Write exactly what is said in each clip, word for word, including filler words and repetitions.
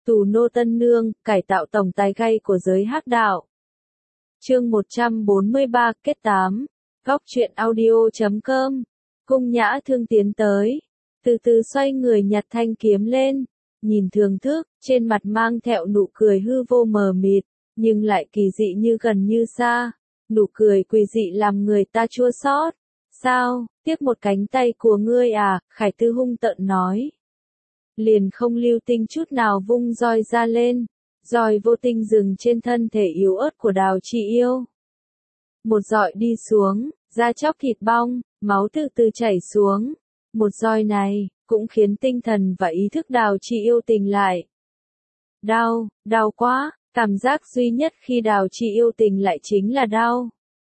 Tù nô tân nương, cải tạo tổng tài gay của giới hắc đạo. Chương một trăm bốn mươi ba kết tám. Góc truyện audio chấm com. Cung Nhã Thương tiến tới, từ từ xoay người nhặt thanh kiếm lên, nhìn thưởng thức, trên mặt mang theo nụ cười hư vô mờ mịt, nhưng lại kỳ dị như gần như xa. Nụ cười quỷ dị làm người ta chua xót. Sao, tiếc một cánh tay của ngươi à? Khải Tư hung tợn nói. Liền không lưu tình chút nào vung roi ra lên, roi vô tình dừng trên thân thể yếu ớt của Đào Chị Yêu. Một roi đi xuống, da chóc thịt bong, máu từ từ chảy xuống. Một roi này, cũng khiến tinh thần và ý thức Đào Chị Yêu tỉnh lại. Đau, đau quá, cảm giác duy nhất khi Đào Chị Yêu tỉnh lại chính là đau.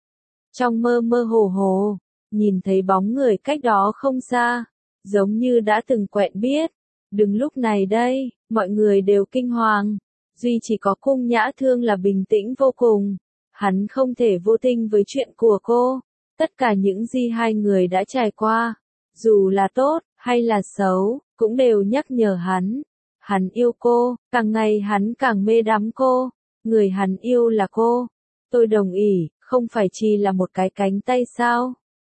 Trong mơ mơ hồ hồ, nhìn thấy bóng người cách đó không xa, giống như đã từng quen biết. Đừng lúc này đây, mọi người đều kinh hoàng, duy chỉ có Cung Nhã Thương là bình tĩnh vô cùng. Hắn không thể vô tình với chuyện của cô, tất cả những gì hai người đã trải qua, dù là tốt hay là xấu, cũng đều nhắc nhở hắn. Hắn yêu cô, càng ngày hắn càng mê đắm cô, người hắn yêu là cô. Tôi đồng ý, không phải chỉ là một cái cánh tay sao?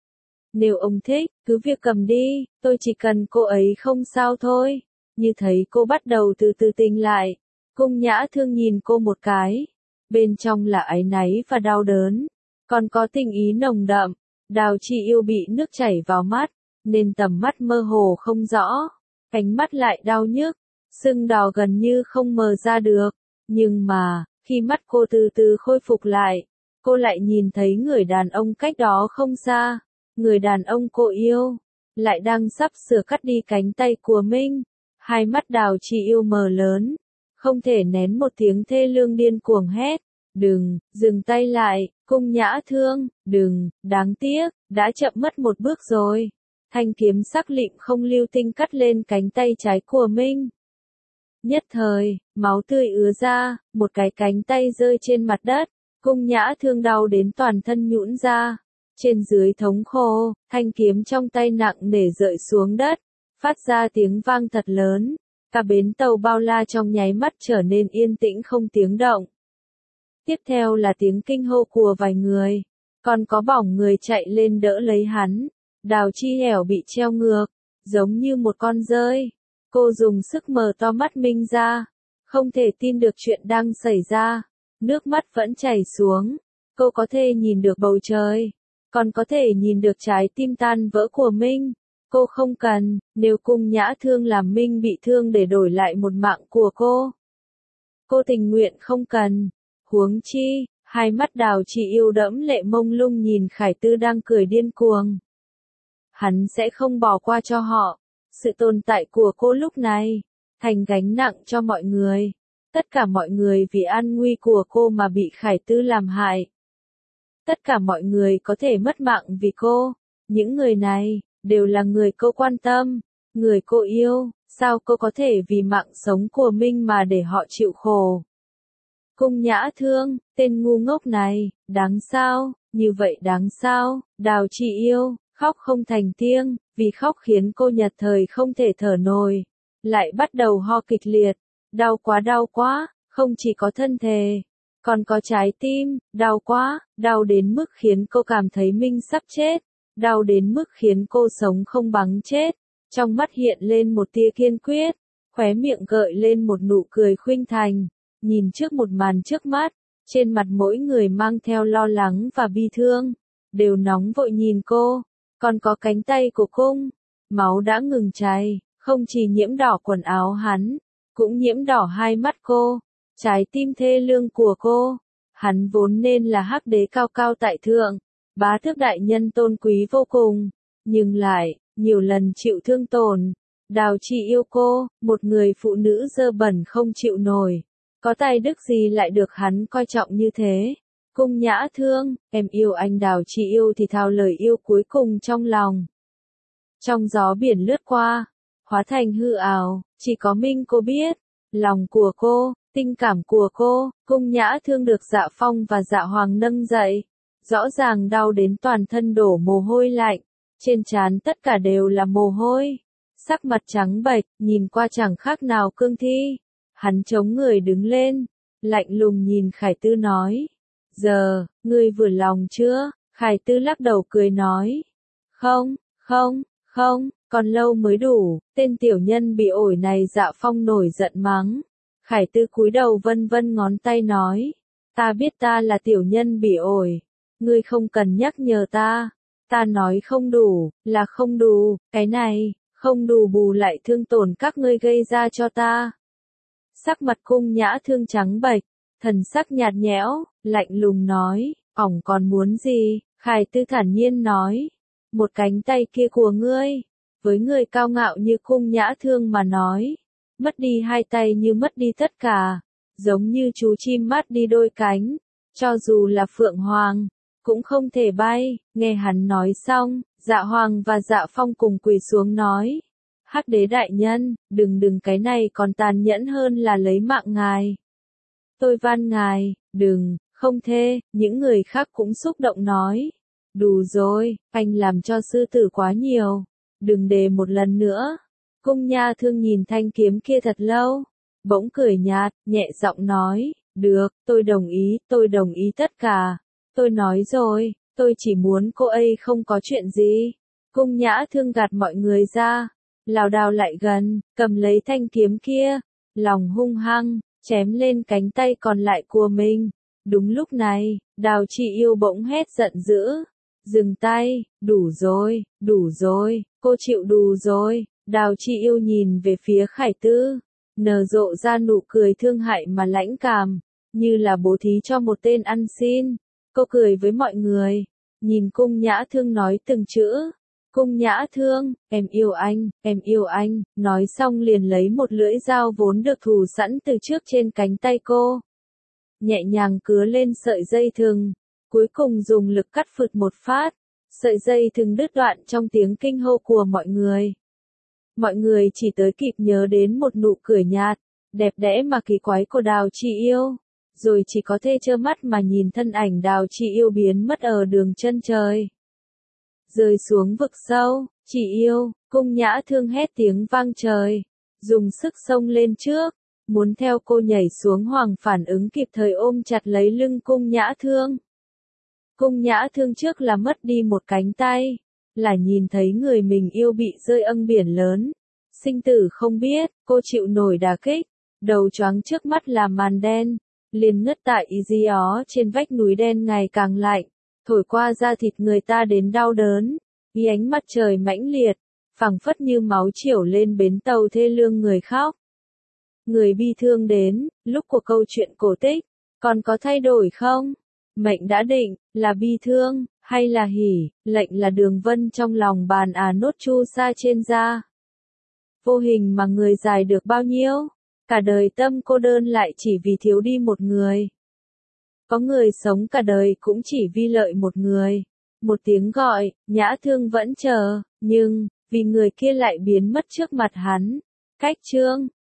Nếu ông thích, cứ việc cầm đi, tôi chỉ cần cô ấy không sao thôi. Như thấy cô bắt đầu từ từ tỉnh lại, Cung Nhã Thương nhìn cô một cái, bên trong là áy náy và đau đớn, còn có tình ý nồng đậm. Đào Chị Yêu bị nước chảy vào mắt, nên tầm mắt mơ hồ không rõ, cánh mắt lại đau nhức, sưng đỏ gần như không mở ra được. Nhưng mà, khi mắt cô từ từ khôi phục lại, cô lại nhìn thấy người đàn ông cách đó không xa. Người đàn ông cô yêu, lại đang sắp sửa cắt đi cánh tay của mình. Hai mắt Đào Chị Yêu mở lớn, không thể nén một tiếng thê lương điên cuồng hét. Đừng, dừng tay lại, Cung Nhã Thương, đừng, đáng tiếc, đã chậm mất một bước rồi. Thanh kiếm sắc lịm không lưu tình cắt lên cánh tay trái của mình. Nhất thời, máu tươi ứa ra, một cái cánh tay rơi trên mặt đất, Cung Nhã Thương đau đến toàn thân nhũn ra. Trên dưới thống khổ, thanh kiếm trong tay nặng nề rơi xuống đất, phát ra tiếng vang thật lớn. Cả bến tàu bao la trong nháy mắt trở nên yên tĩnh không tiếng động. Tiếp theo là tiếng kinh hô của vài người, còn có bỏng người chạy lên đỡ lấy hắn. Đào Chi Hẻo bị treo ngược, giống như một con dơi. Cô dùng sức mở to mắt mình ra, không thể tin được chuyện đang xảy ra. Nước mắt vẫn chảy xuống, cô có thể nhìn được bầu trời, còn có thể nhìn được trái tim tan vỡ của mình. Cô không cần, nếu Cung Nhã Thương làm mình bị thương để đổi lại một mạng của cô. Cô tình nguyện không cần. Huống chi, hai mắt Đào Chị Yêu đẫm lệ mông lung nhìn Khải Tư đang cười điên cuồng. Hắn sẽ không bỏ qua cho họ. Sự tồn tại của cô lúc này, thành gánh nặng cho mọi người. Tất cả mọi người vì an nguy của cô mà bị Khải Tư làm hại. Tất cả mọi người có thể mất mạng vì cô. Những người này, đều là người cô quan tâm, người cô yêu. Sao cô có thể vì mạng sống của mình mà để họ chịu khổ? Cung Nhã Thương, tên ngu ngốc này, đáng sao, như vậy đáng sao? Đào Chị Yêu, khóc không thành tiếng, vì khóc khiến cô nhật thời không thể thở nổi. Lại bắt đầu ho kịch liệt, đau quá đau quá, không chỉ có thân thể, còn có trái tim, đau quá, đau đến mức khiến cô cảm thấy mình sắp chết, đau đến mức khiến cô sống không bằng chết. Trong mắt hiện lên một tia kiên quyết, khóe miệng gợi lên một nụ cười khuynh thành, nhìn trước một màn trước mắt, trên mặt mỗi người mang theo lo lắng và bi thương, đều nóng vội nhìn cô, còn có cánh tay của Cung, máu đã ngừng chảy, không chỉ nhiễm đỏ quần áo hắn, cũng nhiễm đỏ hai mắt cô, trái tim thê lương của cô. Hắn vốn nên là hắc đế cao cao tại thượng, bá tước đại nhân tôn quý vô cùng, nhưng lại, nhiều lần chịu thương tổn. Đào Chị Yêu cô, một người phụ nữ dơ bẩn không chịu nổi, có tài đức gì lại được hắn coi trọng như thế? Cung Nhã Thương, em yêu anh. Đào Chị Yêu thì thào lời yêu cuối cùng trong lòng. Trong gió biển lướt qua, hóa thành hư ảo, chỉ có mình cô biết, lòng của cô, tình cảm của cô. Cung Nhã Thương được Dạ Phong và Dạ Hoàng nâng dậy, rõ ràng đau đến toàn thân đổ mồ hôi lạnh, trên trán tất cả đều là mồ hôi, sắc mặt trắng bệch, nhìn qua chẳng khác nào cương thi. Hắn chống người đứng lên, lạnh lùng nhìn Khải Tư nói. Giờ, ngươi vừa lòng chưa? Khải Tư lắc đầu cười nói. Không, không, không, còn lâu mới đủ. Tên tiểu nhân bị ổi này Dạ Phong nổi giận mắng. Khải Tư cúi đầu vân vân ngón tay nói. Ta biết ta là tiểu nhân bị ổi. Ngươi không cần nhắc nhở ta. Ta nói không đủ, là không đủ. Cái này, không đủ bù lại thương tổn các ngươi gây ra cho ta. Sắc mặt Cung Nhã Thương trắng bệch, thần sắc nhạt nhẽo, lạnh lùng nói, ỏng còn muốn gì? Khải Tư thản nhiên nói, một cánh tay kia của ngươi, với người cao ngạo như Cung Nhã Thương mà nói, mất đi hai tay như mất đi tất cả, giống như chú chim mất đi đôi cánh, cho dù là Phượng Hoàng, cũng không thể bay. Nghe hắn nói xong, Dạ Hoàng và Dạ Phong cùng quỳ xuống nói, Hắc Đế đại nhân, đừng đừng cái này còn tàn nhẫn hơn là lấy mạng ngài. Tôi van ngài, đừng, không thê. Những người khác cũng xúc động nói, đủ rồi, anh làm cho sư tử quá nhiều, đừng đề một lần nữa. Cung Nhã Thương nhìn thanh kiếm kia thật lâu, bỗng cười nhạt, nhẹ giọng nói, được, tôi đồng ý, tôi đồng ý tất cả. Tôi nói rồi, tôi chỉ muốn cô ấy không có chuyện gì. Cung Nhã Thương gạt mọi người ra, lảo đảo lại gần, cầm lấy thanh kiếm kia, lòng hung hăng, chém lên cánh tay còn lại của mình. Đúng lúc này, Đào Chị Yêu bỗng hét giận dữ, dừng tay, đủ rồi, đủ rồi, cô chịu đủ rồi. Đào Chị Yêu nhìn về phía Khải Tư, nở rộ ra nụ cười thương hại mà lãnh cảm, như là bố thí cho một tên ăn xin. Cô cười với mọi người, nhìn Cung Nhã Thương nói từng chữ. Cung Nhã Thương, em yêu anh, em yêu anh, nói xong liền lấy một lưỡi dao vốn được thủ sẵn từ trước trên cánh tay cô. Nhẹ nhàng cứa lên sợi dây thừng, cuối cùng dùng lực cắt phượt một phát, sợi dây thừng đứt đoạn trong tiếng kinh hô của mọi người. Mọi người chỉ tới kịp nhớ đến một nụ cười nhạt, đẹp đẽ mà kỳ quái của Đào Chị Yêu, rồi chỉ có thể trơ mắt mà nhìn thân ảnh Đào Chị Yêu biến mất ở đường chân trời. Rơi xuống vực sâu, Chị Yêu, Cung Nhã Thương hét tiếng vang trời, dùng sức xông lên trước, muốn theo cô nhảy xuống. Hoàng phản ứng kịp thời ôm chặt lấy lưng Cung Nhã Thương. Cung Nhã Thương trước là mất đi một cánh tay, là nhìn thấy người mình yêu bị rơi âng biển lớn, sinh tử không biết, cô chịu nổi đả kích, đầu choáng trước mắt là màn đen, liền ngất tại Izió trên vách núi đen ngày càng lạnh, thổi qua da thịt người ta đến đau đớn, vì ánh mặt trời mãnh liệt, phảng phất như máu chiểu lên bến tàu thê lương người khóc. Người bi thương đến, lúc của câu chuyện cổ tích, còn có thay đổi không? Mệnh đã định, là bi thương, hay là hỉ, lệnh là đường vân trong lòng bàn à nốt chu sa trên da. Vô hình mà người dài được bao nhiêu? Cả đời tâm cô đơn lại chỉ vì thiếu đi một người. Có người sống cả đời cũng chỉ vì lợi một người. Một tiếng gọi, Nhã Thương vẫn chờ, nhưng, vì người kia lại biến mất trước mặt hắn. Cách chương